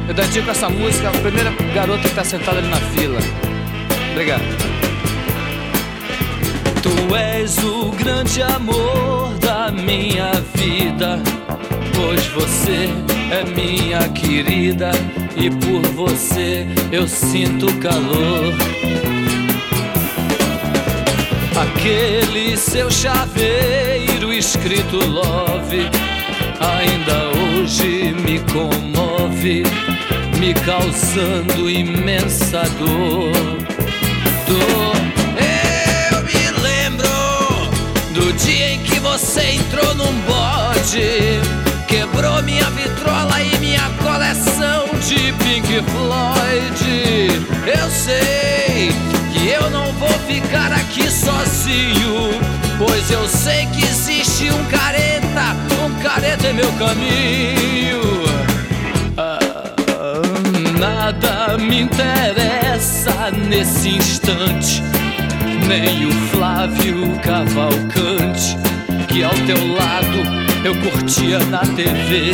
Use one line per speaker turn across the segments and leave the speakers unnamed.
Eu dedico essa música à primeira garota que tá sentada ali na fila. Obrigado. Tu és o grande amor da minha vida, pois você é minha querida e por você eu sinto calor. Aquele seu chaveiro escrito love ainda hoje me comove, me causando imensa dor. Eu me lembro do dia em que você entrou num bode, quebrou minha vitrola e minha coleção de Pink Floyd. Eu sei que eu não vou ficar aqui sozinho, pois eu sei que existe um careta em meu caminho. Nada me interessa nesse instante, nem o Flávio Cavalcante, que ao teu lado eu curtia na TV.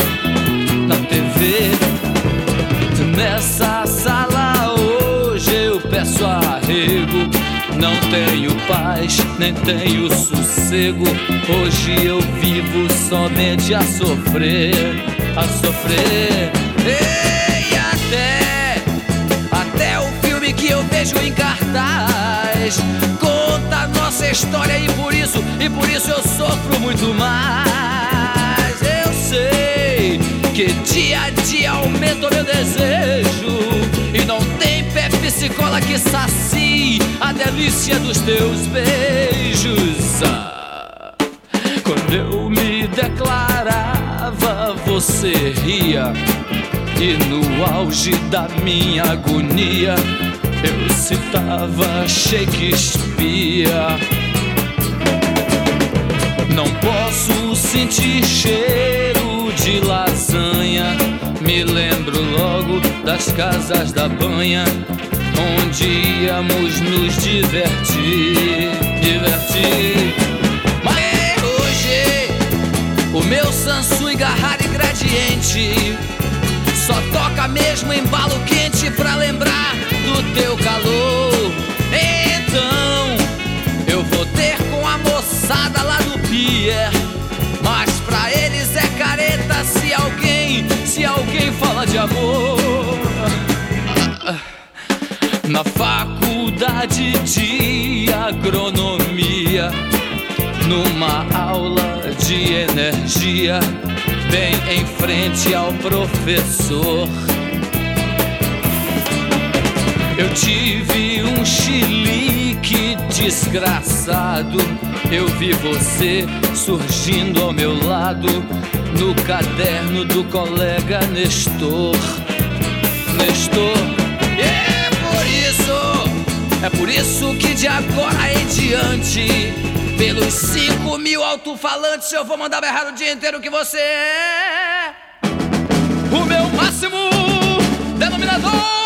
Nessa sala hoje eu peço arrego, não tenho paz, nem tenho sossego. Hoje eu vivo somente a sofrer. E até o filme que eu vejo em cartaz conta a nossa história e por isso eu sofro muito mais. Eu sei que dia a dia aumenta o meu desejo e não tem Pepsi-Cola que sacie a delícia dos teus beijos. Quando eu me declarava, você ria, e no auge da minha agonia eu citava Shakespeare. Não posso sentir cheiro de lasanha, me lembro logo das casas da banha, onde íamos nos divertir. Mas hoje o meu Samsung Garrari Gradiente só toca mesmo embalo quente pra lembrar do teu calor. Então eu vou ter com a moçada lá do pier, mas pra eles é careta se alguém fala de amor. Na faculdade de agronomia, numa aula de energia, bem em frente ao professor, eu tive um chilique desgraçado. Eu vi você surgindo ao meu lado no caderno do colega Nestor. É por isso que de agora em diante, pelos 5.000 alto-falantes, eu vou mandar berrar o dia inteiro que você é o meu máximo denominador.